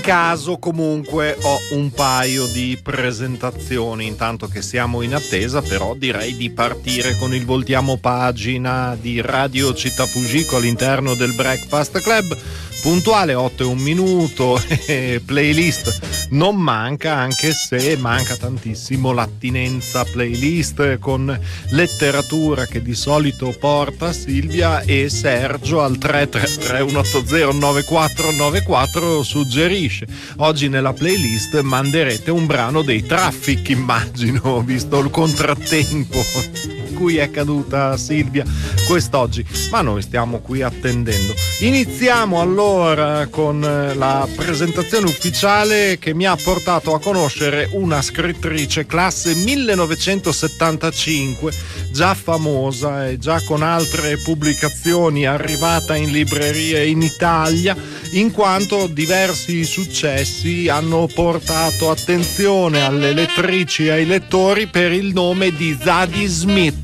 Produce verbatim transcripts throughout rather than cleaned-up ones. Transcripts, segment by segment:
caso comunque ho un paio di presentazioni, intanto che siamo in attesa, però direi di partire con il voltiamo pagina di Radio Città Fujiko all'interno del Breakfast Club. Puntuale otto e un minuto, playlist non manca, anche se manca tantissimo l'attinenza playlist con letteratura che di solito porta Silvia e Sergio al tre tre tre uno otto zero nove quattro nove quattro suggerisce. Oggi nella playlist manderete un brano dei Traffic, immagino, visto il contrattempo in cui è caduta Silvia quest'oggi, ma noi stiamo qui attendendo. Iniziamo allora con la presentazione ufficiale che mi ha portato a conoscere una scrittrice classe millenovecentosettantacinque, già famosa e già con altre pubblicazioni arrivata in librerie in Italia, in quanto diversi successi hanno portato attenzione alle lettrici e ai lettori per il nome di Zadie Smith.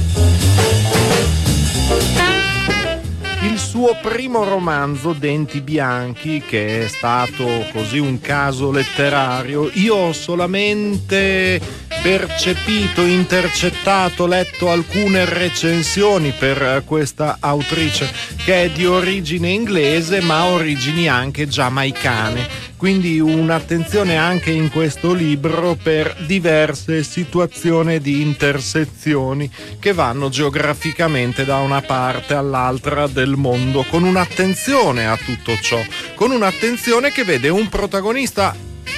Il suo primo romanzo, Denti bianchi, che è stato così un caso letterario, io ho solamente percepito, intercettato, letto alcune recensioni per questa autrice che è di origine inglese ma origini anche giamaicane. Quindi un'attenzione anche in questo libro per diverse situazioni di intersezioni che vanno geograficamente da una parte all'altra del mondo, con un'attenzione a tutto ciò, con un'attenzione che vede un protagonista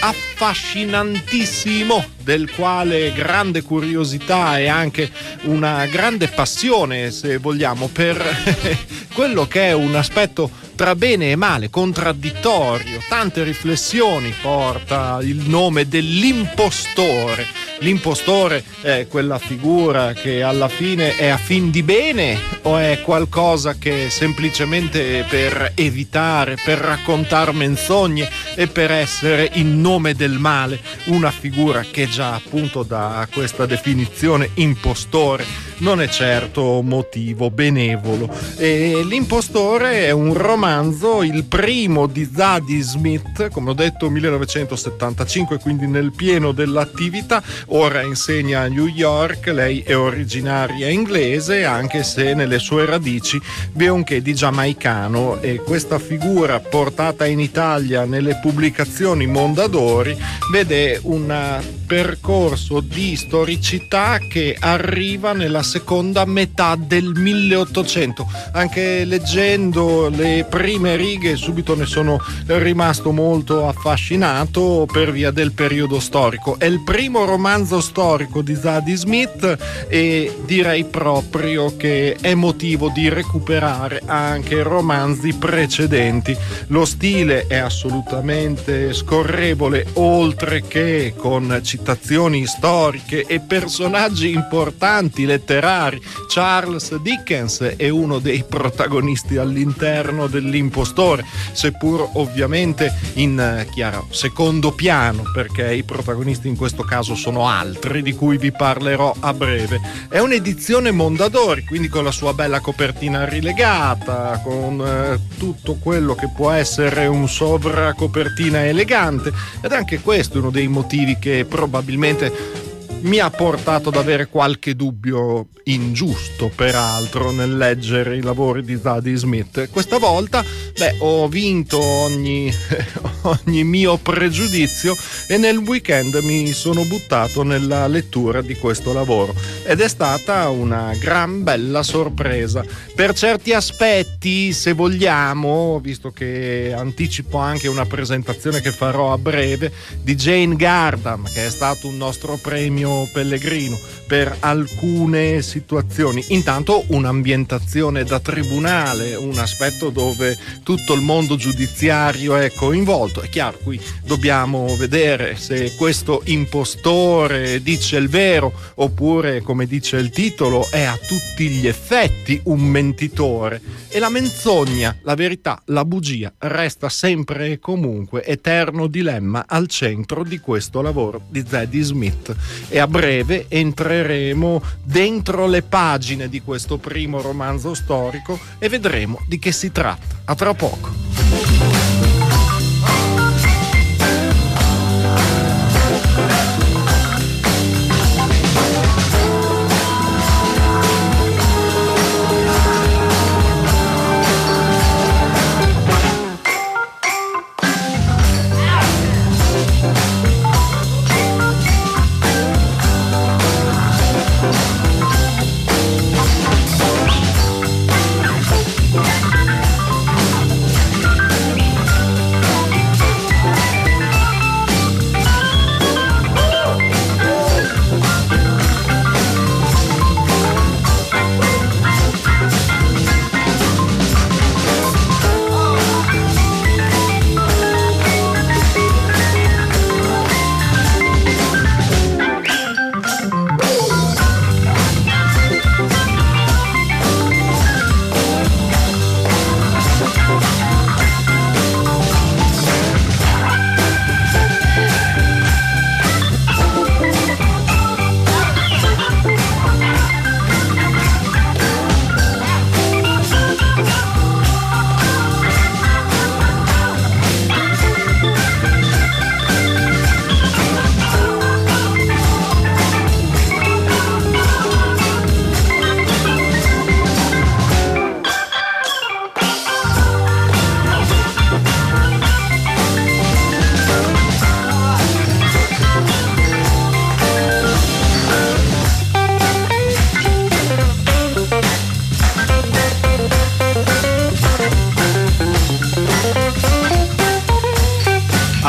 affascinantissimo, del quale grande curiosità e anche una grande passione, se vogliamo, per quello che è un aspetto tra bene e male, contraddittorio. Tante riflessioni porta il nome dell'impostore. L'impostore è quella figura che alla fine è a fin di bene o è qualcosa che semplicemente per evitare, per raccontare menzogne e per essere in nome del male, una figura che già appunto da questa definizione impostore non è certo motivo benevolo. E L'impostore è un romanzo, il primo di Zadie Smith, come ho detto millenovecentosettantacinque, quindi nel pieno dell'attività. Ora insegna a New York, lei è originaria inglese, anche se nelle sue radici vi è un che di giamaicano, e questa figura portata in Italia nelle pubblicazioni Mondadori vede un percorso di storicità che arriva nella seconda metà del milleottocento. Anche leggendo le prime righe subito ne sono rimasto molto affascinato per via del periodo storico. È il primo romanzo storico di Zadie Smith e direi proprio che è motivo di recuperare anche romanzi precedenti. Lo stile è assolutamente scorrevole, oltre che con citazioni storiche e personaggi importanti letterari. Charles Dickens è uno dei protagonisti all'interno dell'impostore, seppur ovviamente in chiaro secondo piano, perché i protagonisti in questo caso sono altri di cui vi parlerò a breve. È un'edizione Mondadori, quindi con la sua bella copertina rilegata, con eh, tutto quello che può essere un sovracopertina elegante, ed anche questo è uno dei motivi che probabilmente mi ha portato ad avere qualche dubbio ingiusto, peraltro, nel leggere i lavori di Zadie Smith. Questa volta, beh, ho vinto ogni, ogni mio pregiudizio e nel weekend mi sono buttato nella lettura di questo lavoro ed è stata una gran bella sorpresa. Per certi aspetti, se vogliamo, visto che anticipo anche una presentazione che farò a breve di Jane Gardam, che è stato un nostro premio Pellegrino per alcune situazioni. Intanto un'ambientazione da tribunale, un aspetto dove tutto il mondo giudiziario è coinvolto. È chiaro, qui dobbiamo vedere se questo impostore dice il vero oppure, come dice il titolo, è a tutti gli effetti un mentitore. E la menzogna, la verità, la bugia resta sempre e comunque eterno dilemma al centro di questo lavoro di Zadie Smith. E a breve entreremo dentro le pagine di questo primo romanzo storico e vedremo di che si tratta. A tra poco.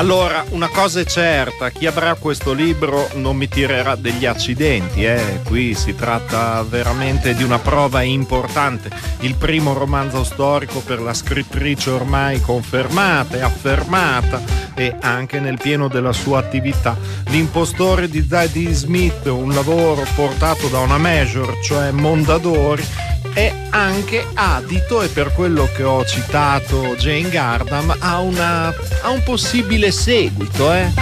Allora, una cosa è certa, chi avrà questo libro non mi tirerà degli accidenti, eh? Qui si tratta veramente di una prova importante, il primo romanzo storico per la scrittrice ormai confermata e affermata e anche nel pieno della sua attività. L'impostore di Zadie Smith, un lavoro portato da una major, cioè Mondadori, è anche adito, e per quello che ho citato Jane Gardam, ha, una, ha un possibile seguito, eh?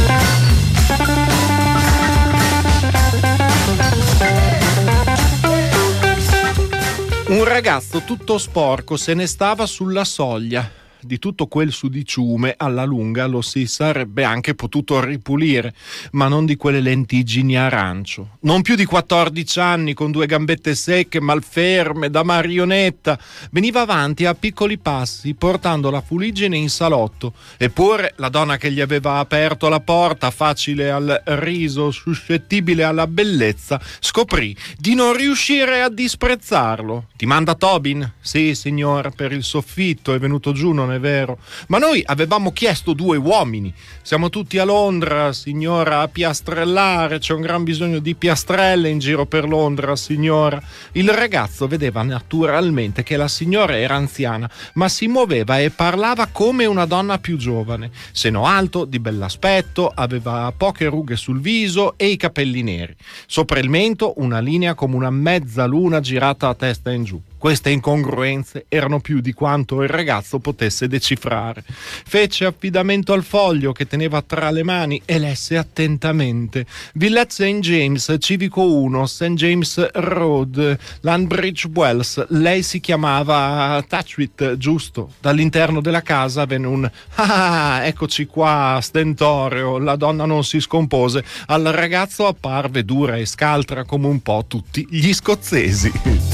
Un ragazzo tutto sporco se ne stava sulla soglia. Di tutto quel sudiciume alla lunga lo si sarebbe anche potuto ripulire, ma non di quelle lentiggini arancio. Non più di quattordici anni, con due gambette secche, malferme, da marionetta, veniva avanti a piccoli passi, portando la fuliggine in salotto. Eppure la donna che gli aveva aperto la porta, facile al riso, suscettibile alla bellezza, scoprì di non riuscire a disprezzarlo. Ti manda Tobin? Sì, signor, per il soffitto, è venuto giù, non è vero? Ma noi avevamo chiesto due uomini. Siamo tutti a Londra, signora, a piastrellare. C'è un gran bisogno di piastrelle in giro per Londra, signora. Il ragazzo vedeva naturalmente che la signora era anziana, ma si muoveva e parlava come una donna più giovane. Seno alto, di bell'aspetto, aveva poche rughe sul viso e i capelli neri. Sopra il mento una linea come una mezzaluna girata a testa in giù. Queste incongruenze erano più di quanto il ragazzo potesse decifrare. Fece affidamento al foglio che teneva tra le mani e lesse attentamente: Villette Saint James, Civico uno, Saint James Road, Landbridge Wells. Lei si chiamava Touchwit, giusto? Dall'interno della casa venne un ah, eccoci qua, stentoreo. La donna non si scompose. Al ragazzo apparve dura e scaltra come un po' tutti gli scozzesi.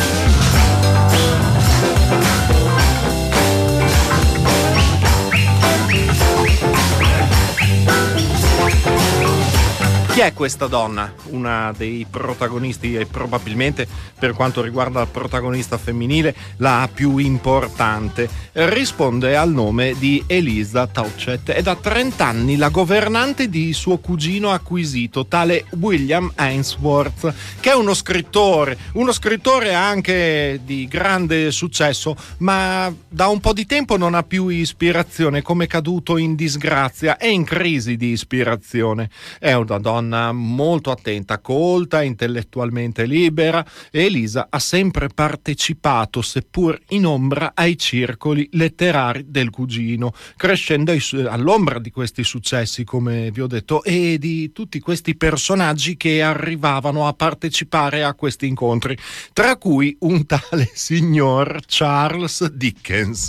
Chi è questa donna? Una dei protagonisti e probabilmente, per quanto riguarda la protagonista femminile, la più importante. Risponde al nome di Eliza Touchett ed ha trenta anni, la governante di suo cugino acquisito, tale William Ainsworth, che è uno scrittore, uno scrittore anche di grande successo, ma da un po' di tempo non ha più ispirazione, come caduto in disgrazia e in crisi di ispirazione. È una donna molto attenta, colta, intellettualmente libera, e Elisa ha sempre partecipato, seppur in ombra, ai circoli letterari del cugino, crescendo all'ombra di questi successi, come vi ho detto, e di tutti questi personaggi che arrivavano a partecipare a questi incontri, tra cui un tale signor Charles Dickens.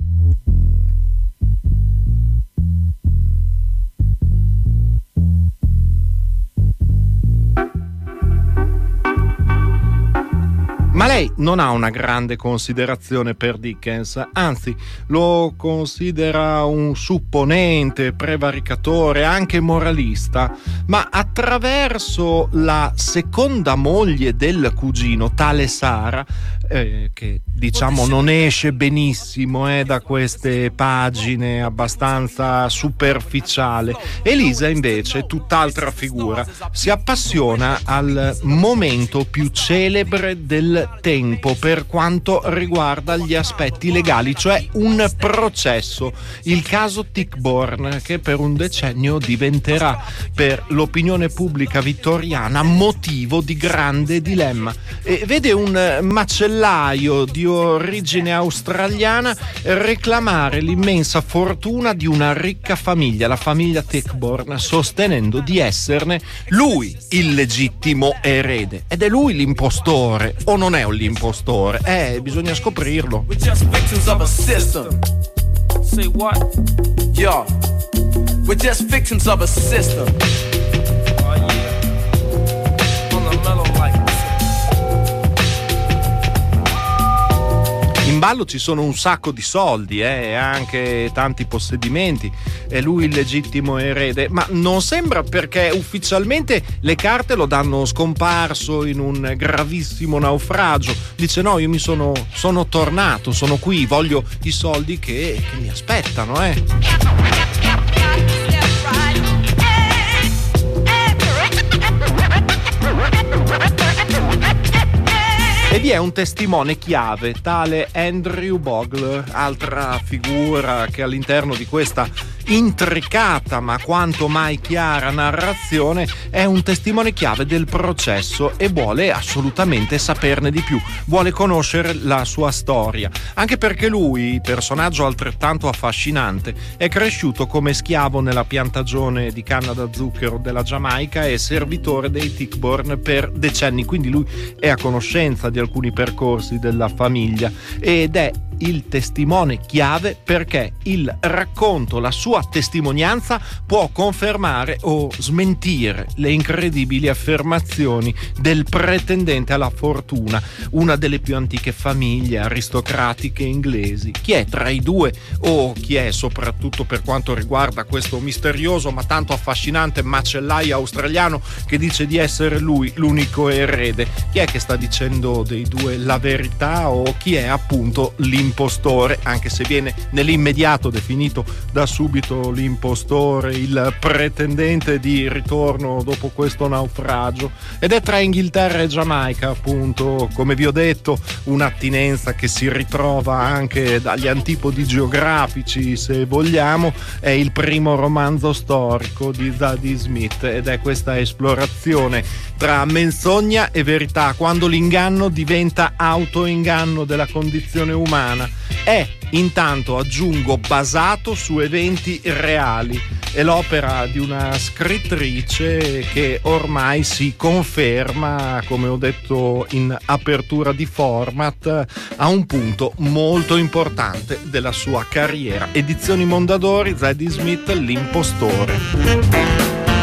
Ma lei non ha una grande considerazione per Dickens, anzi lo considera un supponente, prevaricatore, anche moralista, ma attraverso la seconda moglie del cugino, tale Sara, eh, che diciamo non esce benissimo eh, da queste pagine, abbastanza superficiale. Elisa invece, tutt'altra figura, si appassiona al momento più celebre del tempo per quanto riguarda gli aspetti legali, cioè un processo, il caso Tichborne, che per un decennio diventerà per l'opinione pubblica vittoriana motivo di grande dilemma. E vede un macellaio di origine australiana reclamare l'immensa fortuna di una ricca famiglia, la famiglia Tichborne, sostenendo di esserne lui il legittimo erede. Ed è lui l'impostore, o non è l'impostore? Eh, bisogna scoprirlo. We're just victims of a system. Say what? Yo, we're just victims of a system. Oh yeah. On the mellow like In ballo ci sono un sacco di soldi, eh, e anche tanti possedimenti. È lui il legittimo erede, ma non sembra, perché ufficialmente le carte lo danno scomparso in un gravissimo naufragio. Dice no, io mi sono, sono tornato, sono qui, voglio i soldi che, che mi aspettano, eh. Vi è un testimone chiave, tale Andrew Bogle, altra figura che all'interno di questa intricata ma quanto mai chiara narrazione è un testimone chiave del processo e vuole assolutamente saperne di più, vuole conoscere la sua storia, anche perché lui, personaggio altrettanto affascinante, è cresciuto come schiavo nella piantagione di canna da zucchero della Giamaica e servitore dei Tichborne per decenni, quindi lui è a conoscenza di alcuni percorsi della famiglia ed è il testimone chiave perché il racconto, la sua testimonianza può confermare o smentire le incredibili affermazioni del pretendente alla fortuna, una delle più antiche famiglie aristocratiche inglesi. Chi è tra i due o chi è soprattutto per quanto riguarda questo misterioso ma tanto affascinante macellaio australiano che dice di essere lui l'unico erede? Chi è che sta dicendo dei due la verità o chi è appunto l'impostore, anche se viene nell'immediato definito da subito l'impostore, il pretendente di ritorno dopo questo naufragio? Ed è tra Inghilterra e Giamaica, appunto, come vi ho detto, un'attinenza che si ritrova anche dagli antipodi geografici, se vogliamo. È il primo romanzo storico di Zadie Smith ed è questa esplorazione tra menzogna e verità, quando l'inganno diventa autoinganno della condizione umana. È intanto, aggiungo, basato su eventi reali. È l'opera di una scrittrice che ormai si conferma, come ho detto in apertura di format, a un punto molto importante della sua carriera. Edizioni Mondadori, Zadie Smith, L'impostore.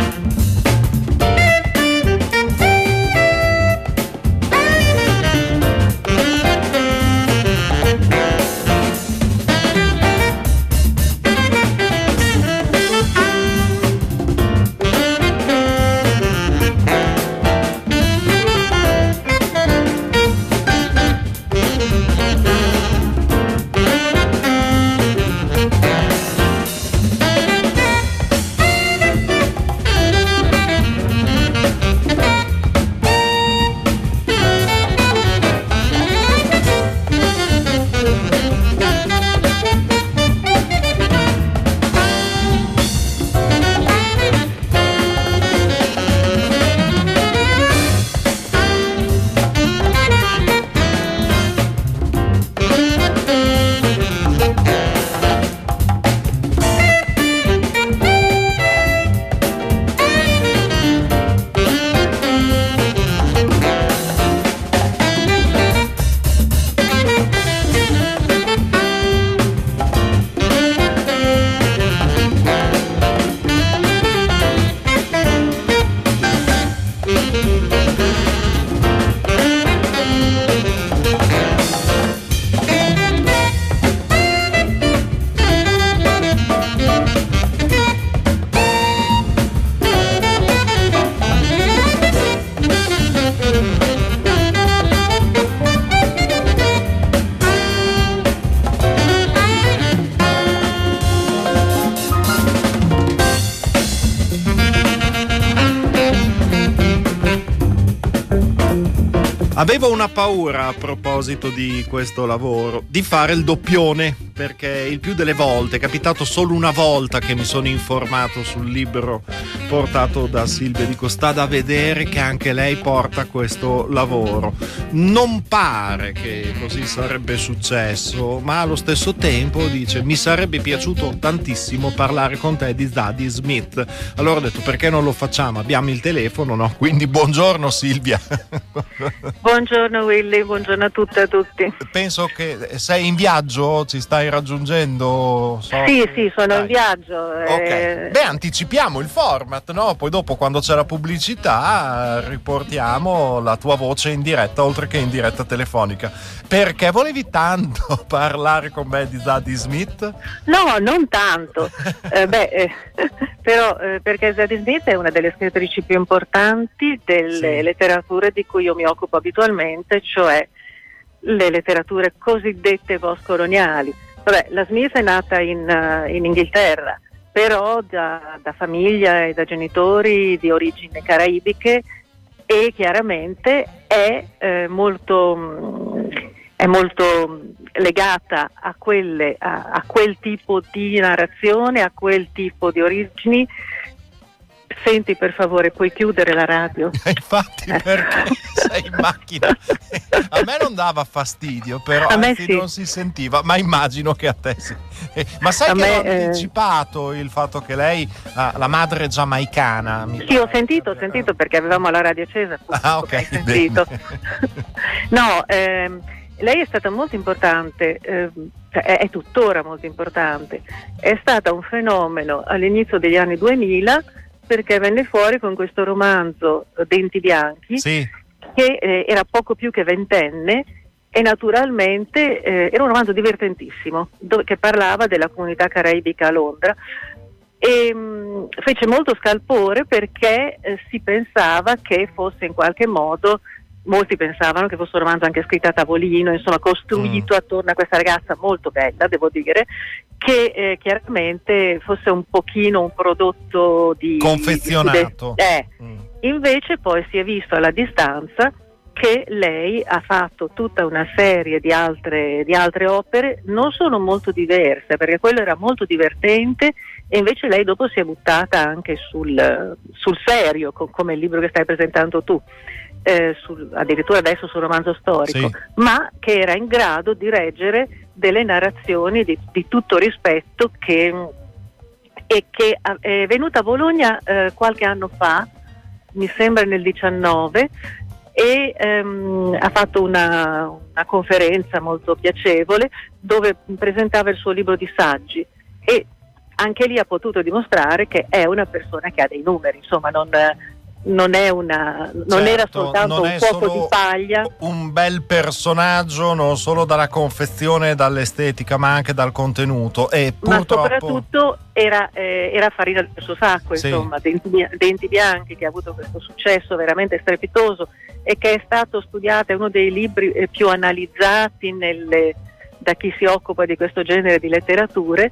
Avevo una paura a proposito di questo lavoro, di fare il doppione, perché il più delle volte, è capitato solo una volta che mi sono informato sul libro portato da Silvia Di Costà, da vedere che anche lei porta questo lavoro. Non pare che così sarebbe successo, ma allo stesso tempo dice: mi sarebbe piaciuto tantissimo parlare con te di Zadie Smith. Allora ho detto: perché non lo facciamo? Abbiamo il telefono, no? Quindi buongiorno Silvia. Buongiorno Willy, buongiorno a tutte e a tutti. Penso che sei in viaggio, ci stai raggiungendo? So sì, che... sì, sono Dai. in viaggio. Ok, eh... beh, anticipiamo il format, no? Poi dopo, quando c'è la pubblicità, riportiamo la tua voce in diretta, oltre che in diretta telefonica. Perché volevi tanto parlare con me di Zadie Smith? No, non tanto. eh, beh, eh, però eh, perché Zadie Smith è una delle scrittrici più importanti delle sì. letterature di cui io mi occupo abitualmente, cioè le letterature cosiddette post-coloniali. Vabbè, la Smith è nata in, uh, in Inghilterra, però da, da famiglia e da genitori di origini caraibiche e chiaramente è eh, molto è molto legata a quelle a, a quel tipo di narrazione, a quel tipo di origini. Senti, per favore, puoi chiudere la radio? Infatti, perché sei in macchina. A me non dava fastidio, però a me anzi, sì. non si sentiva, ma immagino che a te sì. Ma sai a che me, ho anticipato eh... il fatto che lei ha la madre giamaicana? Mi sì, ho sentito, ho sentito perché avevamo la radio accesa. Ah, ok. Hai sentito. No, ehm, lei è stata molto importante, eh, è, è tuttora molto importante. È stata un fenomeno all'inizio degli anni duemila, perché venne fuori con questo romanzo Denti Bianchi, sì. che eh, era poco più che ventenne e naturalmente eh, era un romanzo divertentissimo dove, che parlava della comunità caraibica a Londra e mh, fece molto scalpore perché eh, si pensava che fosse in qualche modo, molti pensavano che fosse un romanzo anche scritto a tavolino, insomma costruito mm. attorno a questa ragazza molto bella, devo dire, che eh, chiaramente fosse un pochino un prodotto di confezionato. Di, eh. mm. Invece poi si è visto alla distanza che lei ha fatto tutta una serie di altre, di altre opere, non sono molto diverse, perché quello era molto divertente e invece lei dopo si è buttata anche sul, sul serio, com- come il libro che stai presentando tu. Eh, sul, addirittura adesso sul romanzo storico, sì. ma che era in grado di reggere delle narrazioni di, di tutto rispetto che, e che è venuta a Bologna eh, qualche anno fa, mi sembra nel diciannove, e ehm, ha fatto una, una conferenza molto piacevole dove presentava il suo libro di saggi e anche lì ha potuto dimostrare che è una persona che ha dei numeri, insomma non... non è una non certo, era soltanto non un fuoco di paglia, un bel personaggio non solo dalla confezione e dall'estetica ma anche dal contenuto e ma purtroppo soprattutto era, eh, era farina del suo sacco, sì. insomma Denti, Denti Bianchi, che ha avuto questo successo veramente strepitoso e che è stato studiato, è uno dei libri eh, più analizzati nelle, da chi si occupa di questo genere di letterature,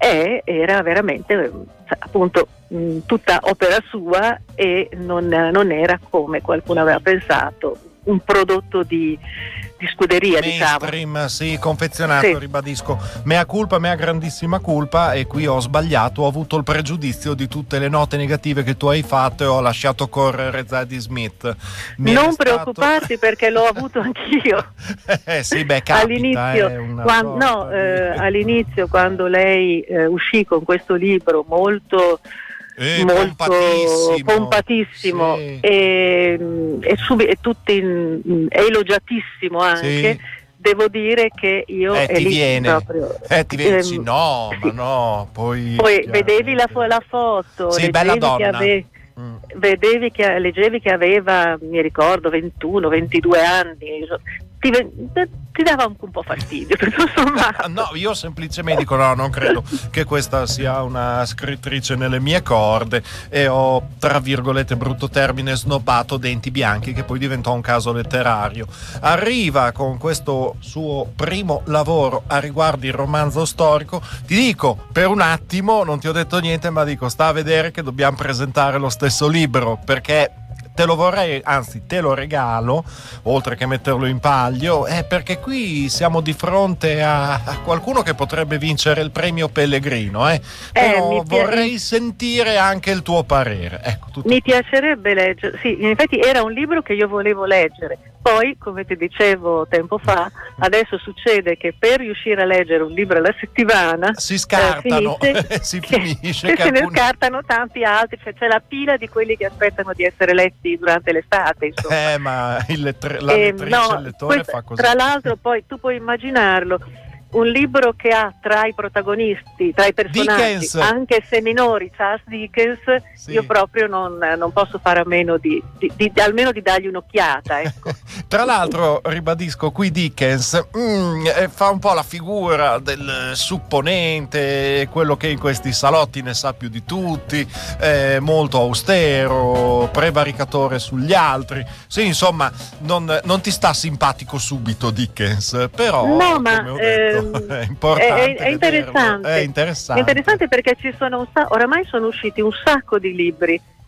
e era veramente appunto mh, tutta opera sua e non, non era, come qualcuno aveva pensato, un prodotto di, di scuderia, mainstream, diciamo. Sì, confezionato, sì. Ribadisco, mea culpa, mea grandissima colpa, e qui ho sbagliato, ho avuto il pregiudizio di tutte le note negative che tu hai fatto e ho lasciato correre Zadie Smith. Mi non stato... preoccuparti perché l'ho avuto anch'io. eh sì, beh, capita, all'inizio, eh, una quando, no, di... eh, all'inizio quando lei eh, uscì con questo libro molto Eh, molto pompatissimo, pompatissimo sì. e, e, sub- e tutti in, è elogiatissimo anche, sì. Devo dire che io eh, è ti lì viene proprio eh, ti viene, ehm, no sì. ma no poi poi vedevi la, fo- la foto, sì, bella leggevi che, donna. ave- mm. vedevi che leggevi che aveva, mi ricordo, ventuno ventidue anni, ti, ti dava un, un po' fastidio, insomma. No, io semplicemente dico no, non credo che questa sia una scrittrice nelle mie corde, e ho, tra virgolette, brutto termine, snobbato Denti Bianchi, che poi diventò un caso letterario. Arriva con questo suo primo lavoro a riguardo il romanzo storico. Ti dico, per un attimo non ti ho detto niente, ma dico, sta a vedere che dobbiamo presentare lo stesso libro, perché te lo vorrei, anzi te lo regalo, oltre che metterlo in palio, eh, perché qui siamo di fronte a, a qualcuno che potrebbe vincere il premio Pellegrino, eh. Però eh, vorrei pi- sentire anche il tuo parere. Ecco, tutto. Mi piacerebbe leggere, sì, in effetti era un libro che io volevo leggere. Poi, come ti dicevo tempo fa, adesso succede che per riuscire a leggere un libro alla settimana si scartano, eh, si che, finisce che, che se ne alcuni... scartano tanti altri, cioè c'è la pila di quelli che aspettano di essere letti durante l'estate, insomma. Eh, ma il lettre... la eh, lettrice, no, il lettore questo, fa così. Tra l'altro, poi tu puoi immaginarlo, un libro che ha tra i protagonisti, tra i personaggi, Dickens. anche se minori, Charles Dickens, sì. Io proprio non, non posso fare a meno di, di, di, di almeno di dargli un'occhiata, ecco. Tra l'altro, ribadisco, qui Dickens mm, fa un po' la figura del supponente, quello che in questi salotti ne sa più di tutti, eh, molto austero, prevaricatore sugli altri. Sì, insomma, non, non ti sta simpatico subito Dickens, però no, ma, come ho detto, È, è importante, è, è, interessante. è interessante. È interessante perché ci sono un sa- oramai sono usciti un sacco di libri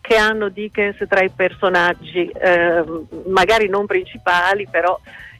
che hanno Dickens tra i personaggi, eh, magari non principali, però,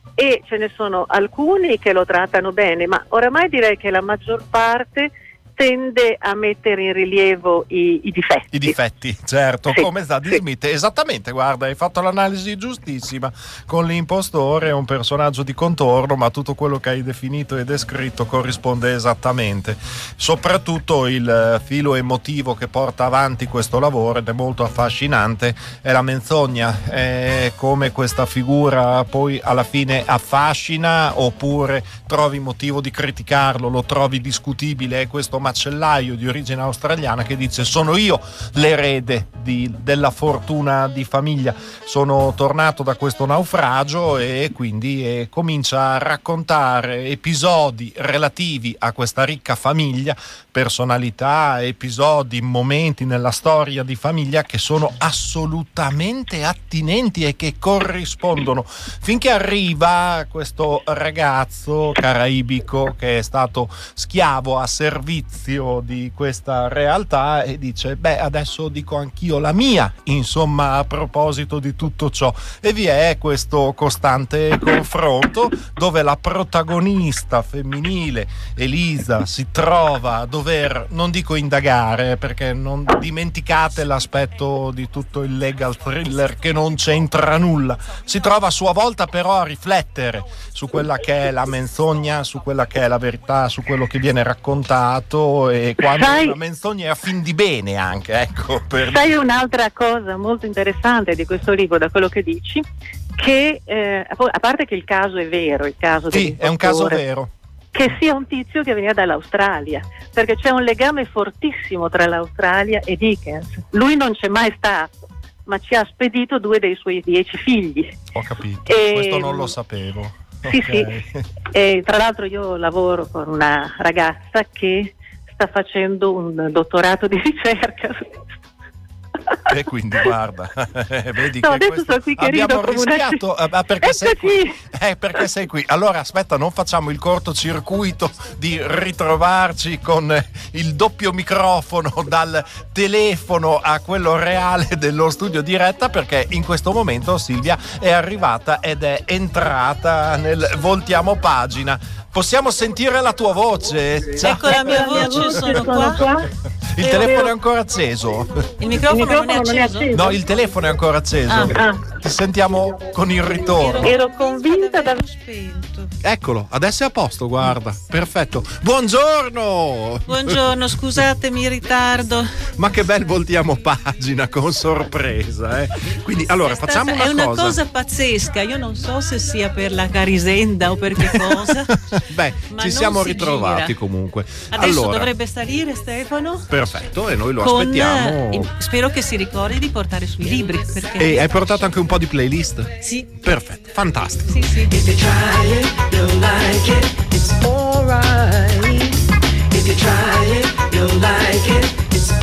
e ce ne sono alcuni che lo trattano bene, ma oramai direi che la maggior parte tende a mettere in rilievo i, i difetti. I difetti, certo, sì, come Zadie sì. Smith. Esattamente, guarda, hai fatto l'analisi giustissima. Con l'impostore è un personaggio di contorno, ma tutto quello che hai definito e descritto corrisponde esattamente. Soprattutto il filo emotivo che porta avanti questo lavoro, ed è molto affascinante, è la menzogna. È come questa figura poi alla fine affascina, oppure trovi motivo di criticarlo, lo trovi discutibile. È questo macellaio di origine australiana che dice: sono io l'erede di, della fortuna di famiglia, sono tornato da questo naufragio, e quindi eh, comincia a raccontare episodi relativi a questa ricca famiglia, personalità, episodi, momenti nella storia di famiglia che sono assolutamente attinenti e che corrispondono, finché arriva questo ragazzo caraibico che è stato schiavo a servizio di questa realtà e dice: beh, adesso dico anch'io la mia, insomma, a proposito di tutto ciò. E vi è questo costante confronto dove la protagonista femminile Elisa si trova a dover, non dico indagare, perché non dimenticate l'aspetto di tutto il legal thriller che non c'entra nulla, si trova a sua volta però a riflettere su quella che è la menzogna, su quella che è la verità, su quello che viene raccontato, e quando sai, la menzogna è a fin di bene anche, ecco. Per... Sai un'altra cosa molto interessante di questo libro, da quello che dici, che eh, a parte che il caso è vero, il caso sì, è un caso vero, che sia un tizio che veniva dall'Australia, perché c'è un legame fortissimo tra l'Australia e Dickens. Lui non c'è mai stato, ma ci ha spedito due dei suoi dieci figli. Ho capito, e... questo non lo sapevo. Sì, okay. sì. E tra l'altro io lavoro con una ragazza che sta facendo un dottorato di ricerca. E quindi guarda, vedi no, che adesso sono qui che abbiamo rido rischiato, una... ah, perché sei Eccoci. qui. Eh, perché sei qui. Allora aspetta, non facciamo il cortocircuito di ritrovarci con il doppio microfono dal telefono a quello reale dello studio diretta, perché in questo momento Silvia è arrivata ed è entrata nel voltiamo pagina. Possiamo sentire la tua voce? Ciao. Ecco la mia voce, sono qua. Il telefono è ancora acceso? Il microfono, il microfono non, è non è acceso? No, il telefono è ancora acceso. Ah. Ti sentiamo con il ritorno. Ero convinta da... spento. Eccolo, adesso è a posto, guarda. Perfetto. Buongiorno! Buongiorno, scusatemi il ritardo. Ma che bel voltiamo pagina con sorpresa, eh. Quindi, allora, È facciamo stata, una è cosa. una cosa pazzesca, io non so se sia per la Carisenda o per che cosa. Beh, ma ci non siamo si ritrovati gira. comunque. Adesso allora, dovrebbe salire Stefano. perfetto, e noi lo Con, aspettiamo. eh, spero che si ricordi di portare sui libri. Perché... E hai portato anche un po' di playlist? Sì. Perfetto, fantastico. Sì, sì. If you try it, you'll like it, it's alright. If you try it, you'll like it, it's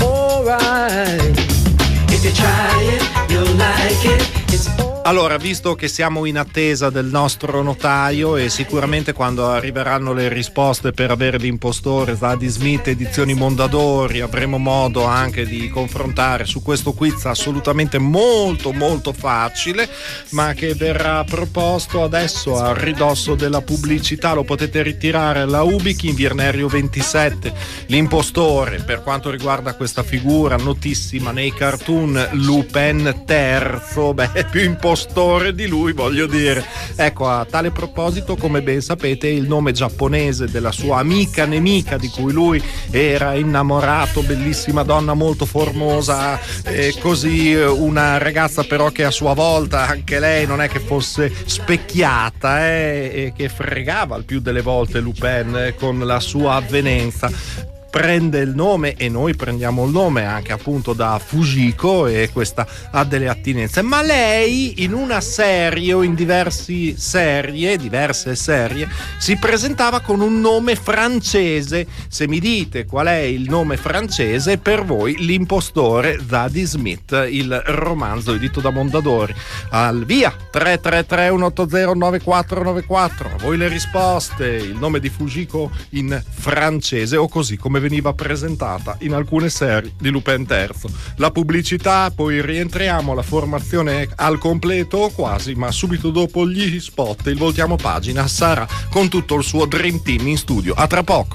alright. If you try it, you'll like it, it's alright. Allora, visto che siamo in attesa del nostro notaio e sicuramente quando arriveranno le risposte per avere l'impostore Zadie Smith edizioni Mondadori avremo modo anche di confrontare su questo quiz assolutamente molto molto facile, ma che verrà proposto adesso a ridosso della pubblicità. Lo potete ritirare alla Ubichi in Via Nervio ventisette. L'impostore, per quanto riguarda questa figura notissima nei cartoon, Lupin terzo, beh, più impostore di lui, voglio dire. Ecco, a tale proposito, come ben sapete, il nome giapponese della sua amica nemica di cui lui era innamorato, bellissima donna molto formosa, eh, così una ragazza però che a sua volta anche lei non è che fosse specchiata, eh, e che fregava il più delle volte Lupin eh, con la sua avvenenza. Prende il nome, e noi prendiamo il nome anche appunto da Fujiko, e questa ha delle attinenze. Ma lei in una serie o in diverse serie, diverse serie, si presentava con un nome francese. Se mi dite qual è il nome francese, per voi l'impostore Zadie Smith, il romanzo edito da Mondadori. Al via tre tre tre uno otto zero nove quattro nove quattro. A voi le risposte, il nome di Fujiko in francese, o così come come veniva presentata in alcune serie di Lupin terzo. La pubblicità, poi rientriamo, la formazione al completo o quasi, ma subito dopo gli spot il voltiamo pagina. Sara con tutto il suo Dream Team in studio. A tra poco.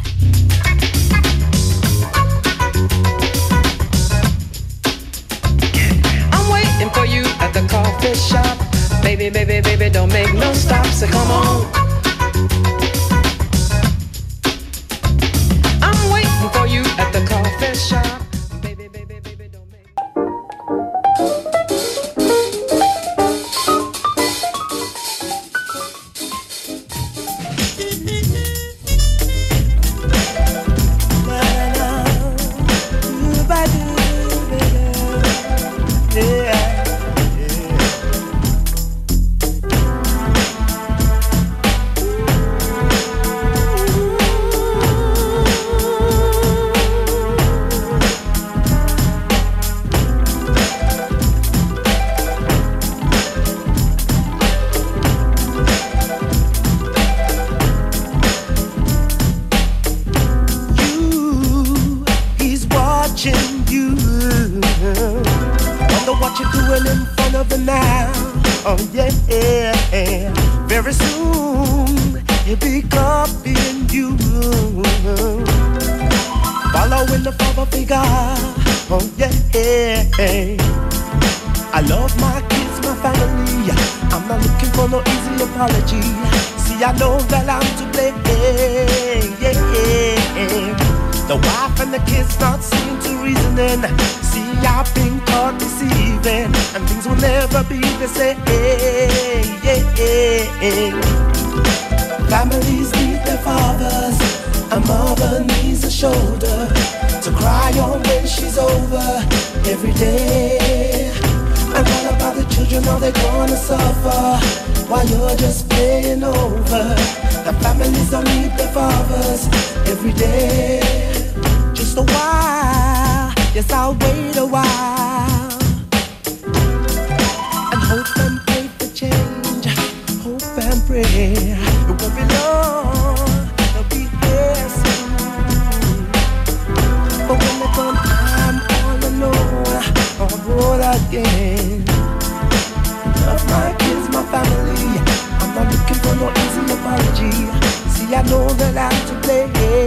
I'm waiting for you at the coffee shop. Baby, baby, baby, don't make no stop, so come on. I'm waiting for you at the coffee shop. Baby, baby, baby, don't make oh yeah, very soon he'll be copying you, following the father figure, oh yeah. I love my kids, my family, I'm not looking for no easy apology. See, I know that I'm to blame, the wife and the kids not seem to reasoning. See, I've been caught deceiving, and things will never be the same. Families need their fathers, a mother needs a shoulder to cry on when she's over every day. And what about the children? Are they gonna suffer while you're just playing over? The families don't need their fathers every day. Just a while, yes, I'll wait a while and hope and pray for change. Hope and pray it won't be long, they'll be here soon. But when they're gone, I'm all alone, on road again. Love my kids, my family, I'm not looking for no easy apology. See, I know that I'm to blame.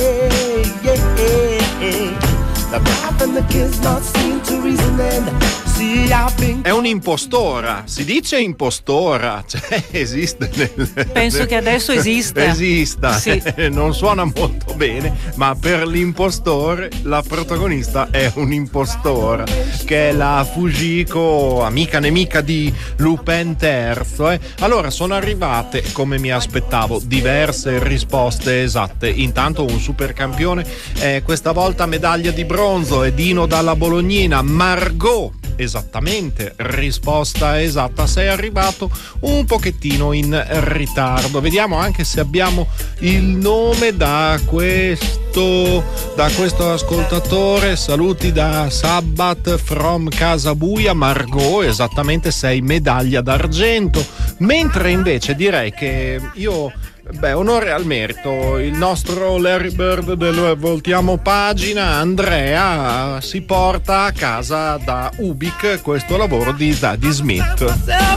The wife and the kids not seem to reason then. See, I've been... È un'impostora, si dice impostora, cioè esiste nel... Penso che adesso esista. Esista, sì. Non suona molto bene, ma per l'impostore la protagonista è un'impostora, che è la Fujiko, amica nemica di Lupin terzo. Eh. Allora, sono arrivate, come mi aspettavo, diverse risposte esatte. Intanto un supercampione, eh, questa volta medaglia di bronzo, è Dino dalla Bolognina. Margot, esattamente, risposta esatta. Sei arrivato un pochettino in ritardo. Vediamo anche se abbiamo il nome da questo da questo ascoltatore. Saluti da Sabbat from Casabuia. Margot, esattamente, sei medaglia d'argento. Mentre invece direi che io, beh, onore al merito, il nostro Larry Bird del Voltiamo Pagina, Andrea, si porta a casa da Ubik questo lavoro di Zadie Smith.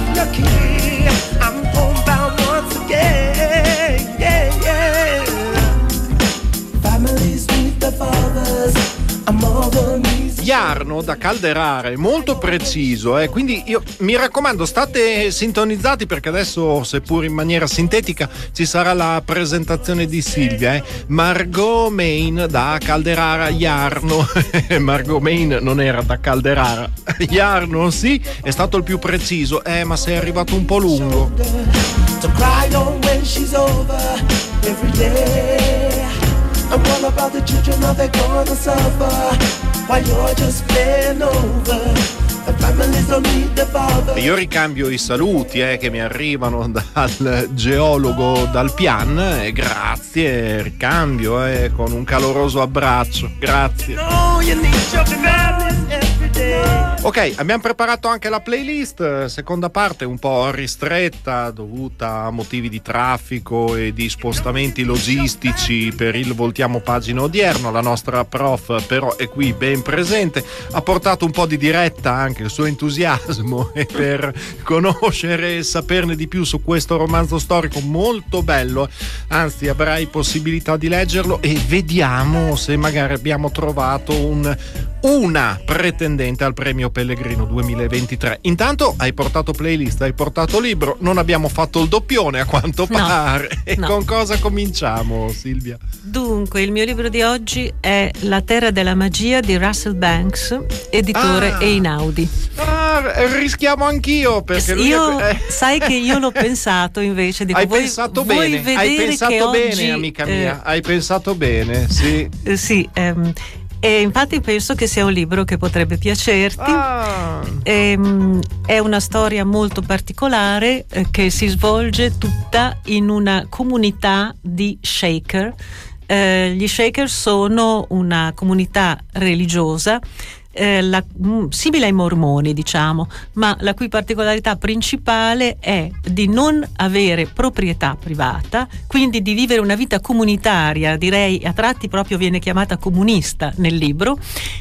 Jarno da Calderare, molto preciso, eh? Quindi io mi raccomando, state sintonizzati, perché adesso, seppur in maniera sintetica, ci sarà la presentazione di Silvia. eh? Margot Main da Calderara, Jarno. Margot Main non era da Calderara, Jarno sì, è stato il più preciso, eh, ma sei arrivato un po' lungo. And what about the children? Are they gonna suffer while you're just playing over? The families don't need the father. Io ricambio i saluti eh, che mi arrivano dal geologo dal Pian, e grazie, ricambio eh, con un caloroso abbraccio. Grazie. No, you need your families every day. Ok, abbiamo preparato anche la playlist, seconda parte un po' ristretta dovuta a motivi di traffico e di spostamenti logistici per il Voltiamo Pagina odierno. La nostra prof però è qui ben presente, ha portato un po' di diretta anche il suo entusiasmo e per conoscere e saperne di più su questo romanzo storico molto bello, anzi avrai possibilità di leggerlo e vediamo se magari abbiamo trovato un, una pretendente al premio Pellegrino duemilaventitré. Intanto hai portato playlist, hai portato libro, non abbiamo fatto il doppione a quanto pare. No, e no. Con cosa cominciamo, Silvia? Dunque, il mio libro di oggi è La terra della magia di Russell Banks, editore ah, Einaudi. Ah, rischiamo anch'io perché lui io è... sai che io l'ho pensato invece. Dico, hai vuoi, pensato vuoi bene, hai pensato bene, oggi, amica mia, eh, hai pensato bene, sì. Eh, sì, ehm, e infatti penso che sia un libro che potrebbe piacerti. Ah. Ehm, è una storia molto particolare eh, che si svolge tutta in una comunità di shaker. Eh, gli shaker sono una comunità religiosa eh, la, mh, simile ai mormoni, diciamo, ma la cui particolarità principale è di non avere proprietà privata, quindi di vivere una vita comunitaria, direi a tratti proprio viene chiamata comunista nel libro,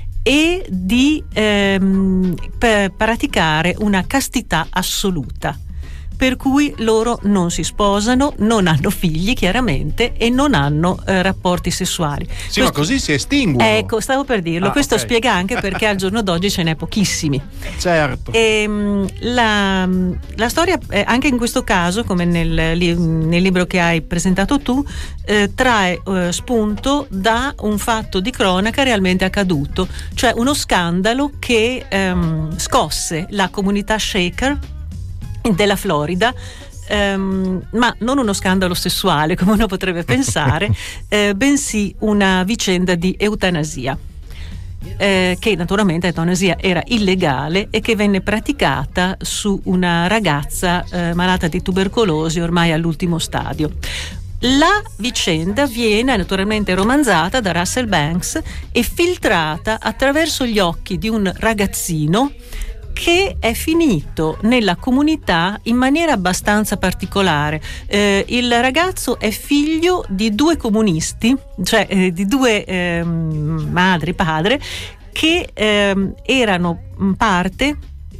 e di ehm, per praticare una castità assoluta. Per cui loro non si sposano, non hanno figli chiaramente e non hanno eh, rapporti sessuali. Sì, Questo, ma così si estinguono. Ecco, stavo per dirlo. Ah, Questo okay. spiega anche perché al giorno d'oggi ce n'è pochissimi. Certo. E, la, la storia, eh, anche in questo caso, come nel, nel libro che hai presentato tu, eh, trae eh, spunto da un fatto di cronaca realmente accaduto, cioè uno scandalo che ehm, scosse la comunità shaker della Florida, ehm, ma non uno scandalo sessuale come uno potrebbe pensare, eh, bensì una vicenda di eutanasia, eh, che naturalmente l'eutanasia era illegale e che venne praticata su una ragazza eh, malata di tubercolosi ormai all'ultimo stadio. La vicenda viene naturalmente romanzata da Russell Banks e filtrata attraverso gli occhi di un ragazzino che è finito nella comunità in maniera abbastanza particolare. Eh, il ragazzo è figlio di due comunisti, cioè eh, di due eh, madri, padre, che eh, erano parte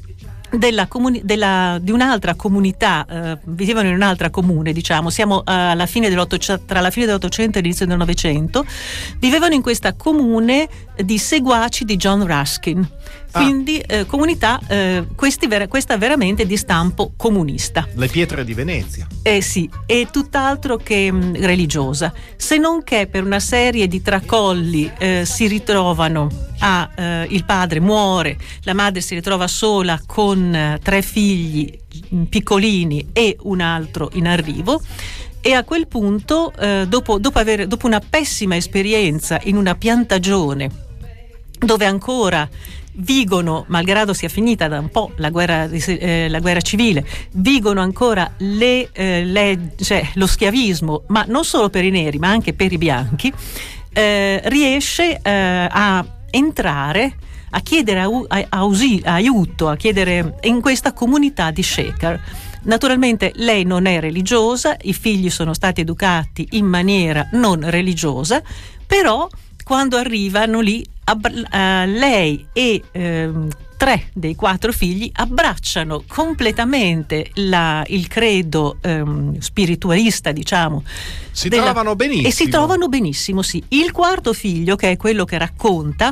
della comuni- della, di un'altra comunità, eh, vivevano in un'altra comune, diciamo, siamo alla fine dell'Ottocento, tra la fine dell'Ottocento e l'inizio del Novecento, vivevano in questa comune di seguaci di John Ruskin. Quindi eh, comunità, eh, questi ver- questa veramente di stampo comunista. Le pietre di Venezia. Eh sì, è tutt'altro che mh, religiosa, se non che per una serie di tracolli eh, si ritrovano a, eh, il padre muore, la madre si ritrova sola con eh, tre figli mh, piccolini e un altro in arrivo. E a quel punto, eh, dopo, dopo, aver, dopo una pessima esperienza in una piantagione dove ancora vigono, malgrado sia finita da un po' la guerra, eh, la guerra civile, vigono ancora le, eh, le, cioè, lo schiavismo, ma non solo per i neri, ma anche per i bianchi, eh, riesce eh, a entrare, a chiedere au, a, ausi, aiuto, a chiedere in questa comunità di shaker. Naturalmente lei non è religiosa, i figli sono stati educati in maniera non religiosa, però quando arrivano lì ab- uh, lei e uh, tre dei quattro figli abbracciano completamente la, il credo um, spiritualista, diciamo. Si della, trovano benissimo. E si trovano benissimo, sì. Il quarto figlio, che è quello che racconta,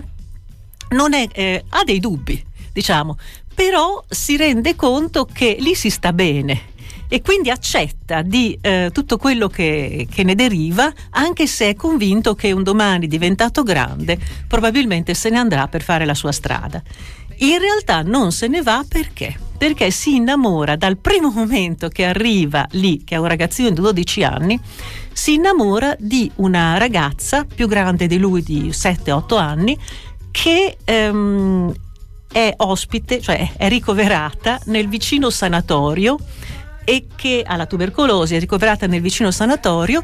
non è, eh, ha dei dubbi, diciamo, però si rende conto che lì si sta bene e quindi accetta di eh, tutto quello che, che ne deriva, anche se è convinto che un domani diventato grande probabilmente se ne andrà per fare la sua strada. In realtà non se ne va perché? Perché si innamora dal primo momento che arriva lì, che è un ragazzino di dodici anni, si innamora di una ragazza più grande di lui di sette otto anni che ehm, è ospite, cioè è ricoverata nel vicino sanatorio e che ha la tubercolosi, è ricoverata nel vicino sanatorio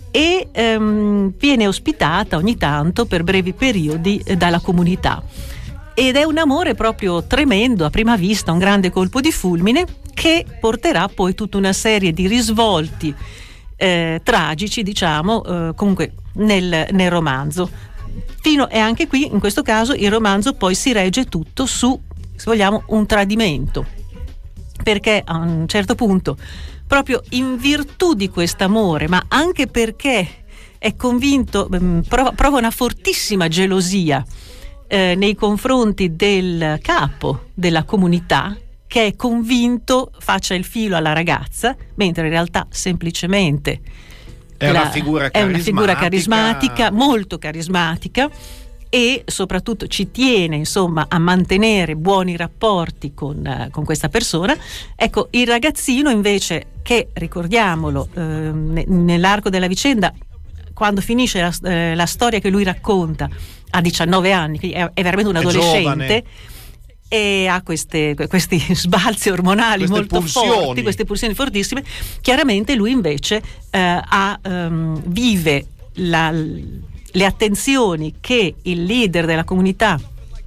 e ehm, viene ospitata ogni tanto per brevi periodi eh, dalla comunità. ed è un amore proprio tremendo a prima vista, un grande colpo di fulmine che porterà poi tutta una serie di risvolti eh, tragici, diciamo, eh, comunque nel, nel romanzo. Fino, e anche qui, in questo caso, il romanzo poi si regge tutto su, se vogliamo, un tradimento, perché a un certo punto, proprio in virtù di quest'amore, ma anche perché è convinto, prova, prova una fortissima gelosia eh, nei confronti del capo della comunità, che è convinto faccia il filo alla ragazza, mentre in realtà semplicemente è una, figura è una figura carismatica, molto carismatica, e soprattutto ci tiene, insomma, a mantenere buoni rapporti con, uh, con questa persona. Ecco, il ragazzino invece, che ricordiamolo, uh, ne, nell'arco della vicenda, quando finisce la, uh, la storia che lui racconta, ha diciannove anni, quindi è, è veramente un adolescente, e ha queste, questi sbalzi ormonali queste molto pulsioni. forti, queste pulsioni fortissime. Chiaramente lui invece uh, ha, um, vive la le attenzioni che il leader della comunità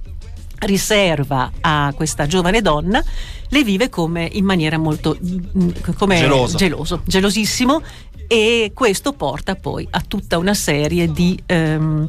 riserva a questa giovane donna, le vive come in maniera molto come geloso, geloso gelosissimo, e questo porta poi a tutta una serie di ehm,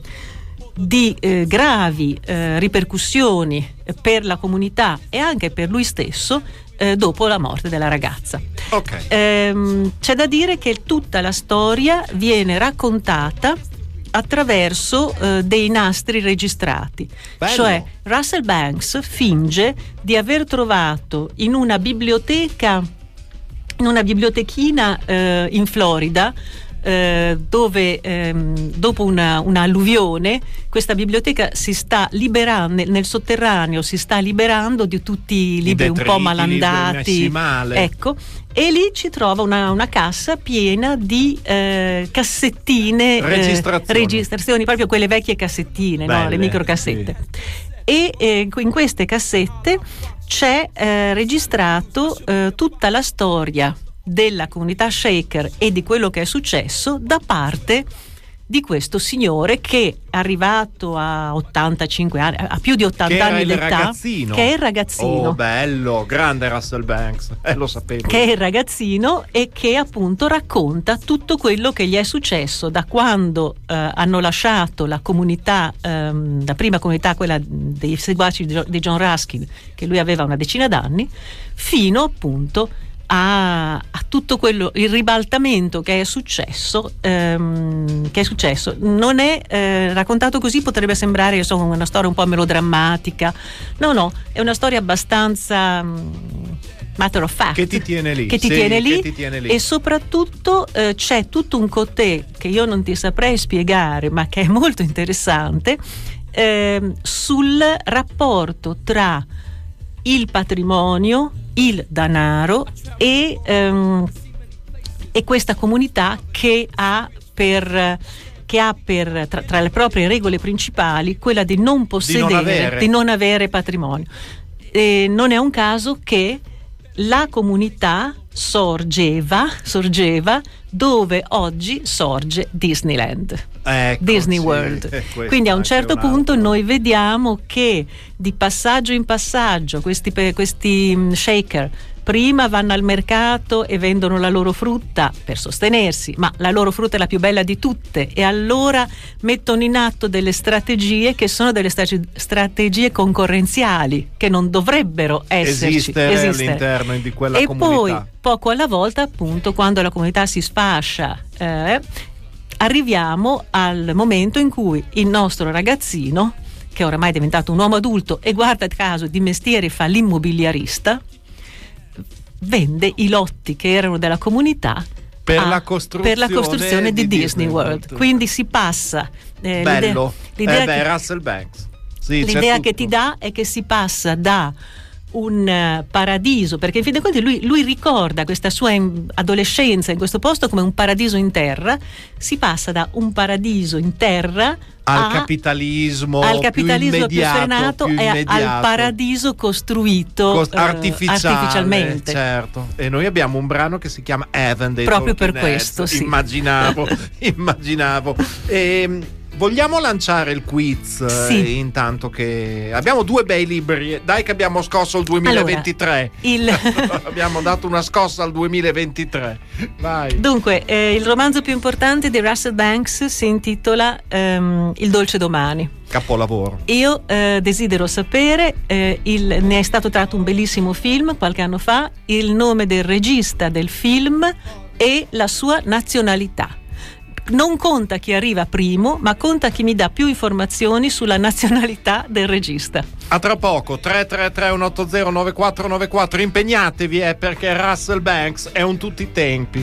di eh, gravi eh, ripercussioni per la comunità e anche per lui stesso eh, dopo la morte della ragazza. Okay. Ehm, c'è da dire che tutta la storia viene raccontata attraverso eh, dei nastri registrati. Bello. Cioè Russell Banks finge di aver trovato in una biblioteca, in una bibliotechina eh, in Florida, eh, dove ehm, dopo una, una alluvione questa biblioteca si sta liberando, nel, nel sotterraneo si sta liberando di tutti i libri I detriti, un po' malandati, male. Ecco, e lì ci trova una, una cassa piena di eh, cassettine, registrazioni. Eh, registrazioni, proprio quelle vecchie cassettine, Belle, no? Le microcassette. Sì. E eh, in queste cassette c'è eh, registrato eh, tutta la storia della comunità Shaker e di quello che è successo da parte di questo signore, che è arrivato a ottantacinque anni, a più di ottanta anni d'età, ragazzino. che è il ragazzino. Oh, bello, grande Russell Banks, eh, lo sapevo. Che è il ragazzino e che appunto racconta tutto quello che gli è successo da quando eh, hanno lasciato la comunità, ehm, la prima comunità, quella dei seguaci di John Ruskin, che lui aveva una decina d'anni, fino appunto A, a tutto quello, il ribaltamento che è successo, ehm, che è successo. Non è eh, raccontato così, potrebbe sembrare insomma una storia un po' melodrammatica. No, no, è una storia abbastanza um, matter of fact, che ti tiene lì, che ti, sì, tiene, lì, che ti tiene lì. E soprattutto eh, c'è tutto un côté che io non ti saprei spiegare, ma che è molto interessante, eh, sul rapporto tra il patrimonio, il denaro e, um, e questa comunità che ha per, che ha per tra, tra le proprie regole principali quella di non possedere, di non avere, di non avere patrimonio. E non è un caso che la comunità sorgeva, sorgeva dove oggi sorge Disneyland. Ecco, Disney sì, World. Quindi a un certo punto noi vediamo che di passaggio in passaggio questi, questi shaker prima vanno al mercato e vendono la loro frutta per sostenersi, ma la loro frutta è la più bella di tutte, e allora mettono in atto delle strategie che sono delle strategie concorrenziali che non dovrebbero esserci, esistere, esistere. all'interno di quella e comunità. E poi poco alla volta, appunto, quando la comunità si sfascia, eh, arriviamo al momento in cui il nostro ragazzino, che oramai è diventato un uomo adulto e guarda caso di mestiere fa l'immobiliarista, vende i lotti che erano della comunità per, a, la, costruzione per la costruzione di, di Disney, Disney World. World. Quindi si passa eh, bello, l'idea, l'idea eh beh, che, Russell Banks. Sì, l'idea che ti dà è che si passa da un uh, paradiso, perché in fin dei conti lui, lui ricorda questa sua in, adolescenza in questo posto come un paradiso in terra, si passa da un paradiso in terra al a, capitalismo, al capitalismo più, più serenato più e al paradiso costruito Cost- uh, artificiale, artificialmente. Certo. E noi abbiamo un brano che si chiama Heaven dei proprio Talking per questo, Heads. sì. Immaginavo, immaginavo. E, vogliamo lanciare il quiz Sì. eh, intanto che abbiamo due bei libri, dai che abbiamo scosso il duemilaventitré. Allora, il... abbiamo dato una scossa al duemilaventitré. Vai. Dunque, eh, il romanzo più importante di Russell Banks si intitola ehm, Il dolce domani. Capolavoro. Io eh, desidero sapere, eh, il, ne è stato tratto un bellissimo film qualche anno fa, il nome del regista del film e la sua nazionalità. Non conta chi arriva primo, ma conta chi mi dà più informazioni sulla nazionalità del regista. A tra poco. Tre tre tre uno otto zero nove quattro nove quattro. Impegnatevi, eh, perché Russell Banks è un tutti i tempi.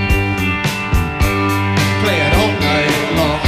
Play it all night long.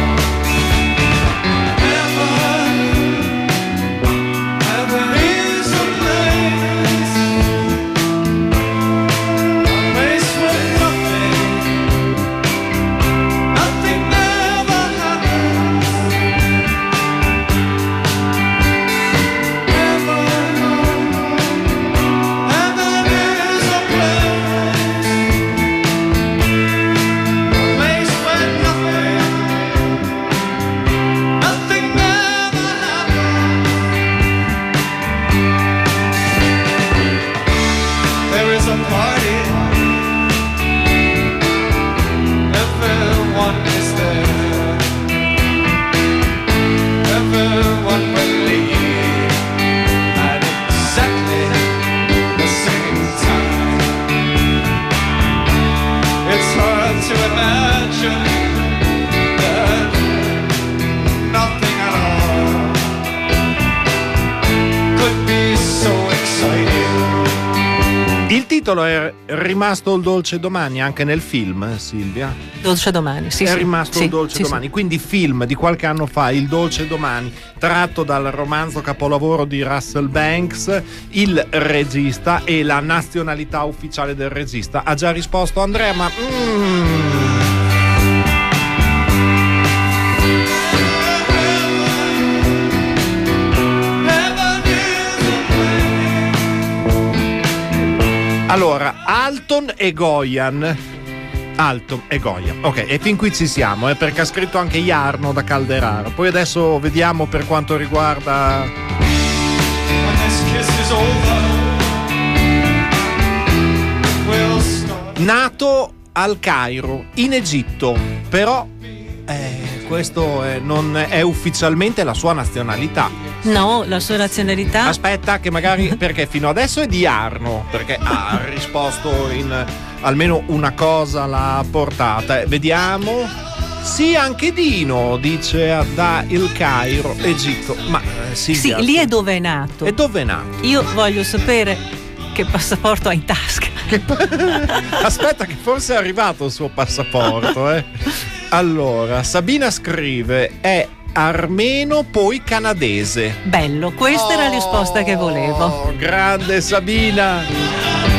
Il titolo è rimasto il dolce domani anche nel film, Silvia? Dolce domani, sì. È sì. rimasto sì, il dolce sì, domani, sì. quindi film di qualche anno fa, Il dolce domani, tratto dal romanzo capolavoro di Russell Banks, il regista e la nazionalità ufficiale del regista. Ha già risposto Andrea, ma... Mm. Allora, Alton e Goyan. Alton e Goyan. Ok, e fin qui ci siamo, eh, perché ha scritto anche Jarno da Calderaro. Poi adesso vediamo per quanto riguarda... Nato al Cairo, in Egitto, però eh, questo è, non è ufficialmente la sua nazionalità. No, la sua nazionalità. Aspetta, che magari perché fino adesso è di Arno, perché ha risposto in almeno una cosa l'ha portata. Eh, vediamo. Sì, anche Dino dice da Il Cairo, Egitto. Ma eh, Silvia, Sì, lì è dove è nato. E dove è nato? Io voglio sapere che passaporto ha in tasca. Aspetta, che forse è arrivato il suo passaporto, eh. Allora, Sabina scrive è armeno, poi canadese. Bello, questa oh, era la risposta che volevo. Grande Sabina.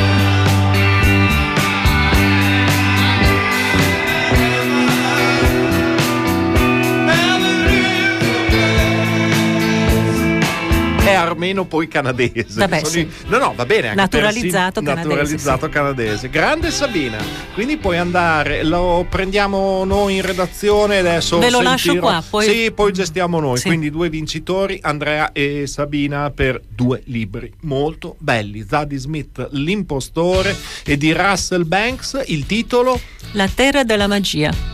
È armeno, poi canadese. Vabbè, Sono sì. i... No, no, va bene. Anche Naturalizzato per... canadese. Naturalizzato sì. canadese. Grande Sabina. Quindi puoi andare, lo prendiamo noi in redazione adesso. Ve lo sentirò. lascio qua. Poi... Sì, poi gestiamo noi. Sì. Quindi due vincitori, Andrea e Sabina, per due libri molto belli. Zadie Smith, L'impostore, e di Russell Banks, il titolo La terra della magia.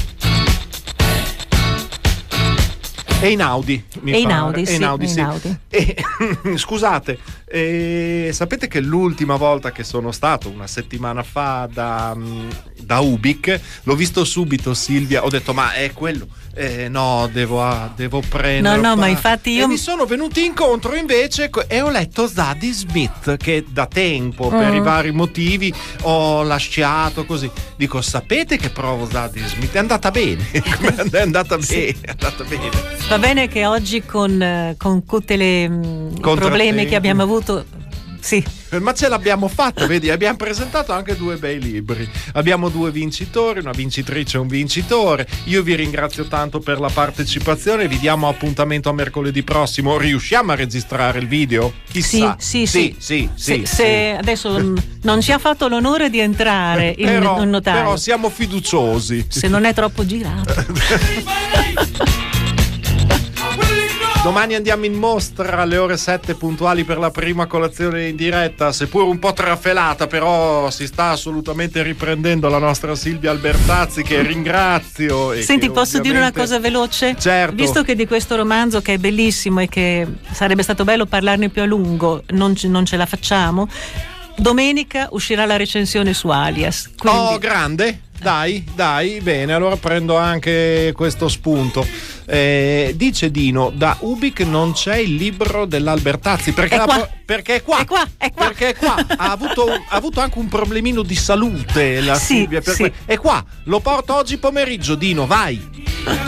È in Audi, mi È in pare. Audi, È sì, in Audi, è in sì. Audi. E, scusate, eh, sapete che l'ultima volta che sono stato, una settimana fa, da, da Ubik, l'ho visto subito, Silvia, ho detto ma è quello, eh, no, devo, ah, devo prendere. No, no, ma infatti io... E mi sono venuti incontro invece e ho letto Zadie Smith, che da tempo, per Mm. i vari motivi, ho lasciato così. Dico, sapete che provo Zadie Smith? È andata bene, è andata bene, è andata bene. Va bene che oggi con, eh, con tutti i problemi che abbiamo avuto, sì. Ma ce l'abbiamo fatta, vedi, abbiamo presentato anche due bei libri. Abbiamo due vincitori, una vincitrice e un vincitore. Io vi ringrazio tanto per la partecipazione, vi diamo appuntamento a mercoledì prossimo. Riusciamo a registrare il video? Chissà. Sì, sì, sì, sì. sì, se, sì, se sì. adesso n- non ci ha fatto l'onore di entrare in, però, in notaio, però siamo fiduciosi. se non è troppo girato. Domani andiamo in mostra alle ore sette puntuali per la prima colazione in diretta, seppur un po' trafelata, però si sta assolutamente riprendendo la nostra Silvia Albertazzi, che ringrazio. E Senti, che posso ovviamente... dire una cosa veloce? Certo. Visto che di questo romanzo, che è bellissimo e che sarebbe stato bello parlarne più a lungo, non, non ce la facciamo, domenica uscirà la recensione su Alias. Quindi... Oh, grande! Dai, dai, bene, allora prendo anche questo spunto. Eh, dice Dino, da Ubik non c'è il libro dell'Albertazzi perché è la, qua. perché è qua, è qua, è qua. perché è qua. Ha avuto, ha avuto anche un problemino di salute la sì, Silvia, per sì. que- è qua, lo porto oggi pomeriggio. Dino, vai.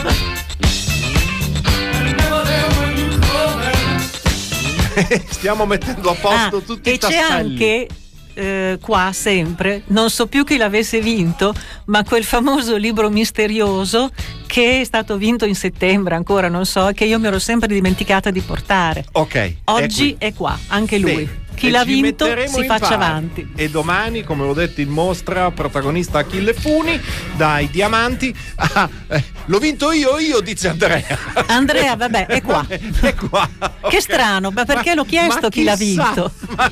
Stiamo mettendo a posto ah, tutti e i tasselli. c'è anche eh, qua sempre, non so più chi l'avesse vinto, ma quel famoso libro misterioso che è stato vinto in settembre, ancora non so, che io mi ero sempre dimenticata di portare. Ok. Oggi è, è qua, anche lui. Bene. Chi E l'ha ci vinto metteremo si in faccia pari. avanti. E domani, come ho detto in mostra, protagonista Achille Funi, dai diamanti a, eh, l'ho vinto io, io dice Andrea. Andrea, vabbè, è qua. È qua. Okay. Che strano, ma perché l'ho chiesto ma chi l'ha chissà, vinto? Ma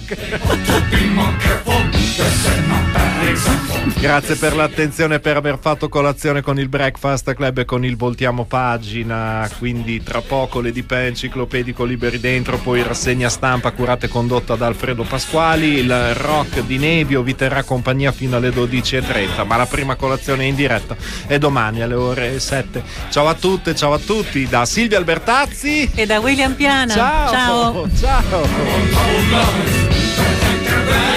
grazie per l'attenzione, per aver fatto colazione con il Breakfast Club e con il Voltiamo Pagina. Quindi tra poco l'Edipe Enciclopedico Liberi Dentro, poi rassegna stampa curata e condotta da Alfredo Pasquali. Il rock di Nevio vi terrà compagnia fino alle dodici e trenta, ma la prima colazione in diretta è domani alle ore sette. Ciao a tutte, ciao a tutti, da Silvia Albertazzi E da William Piana. Ciao, Ciao. ciao.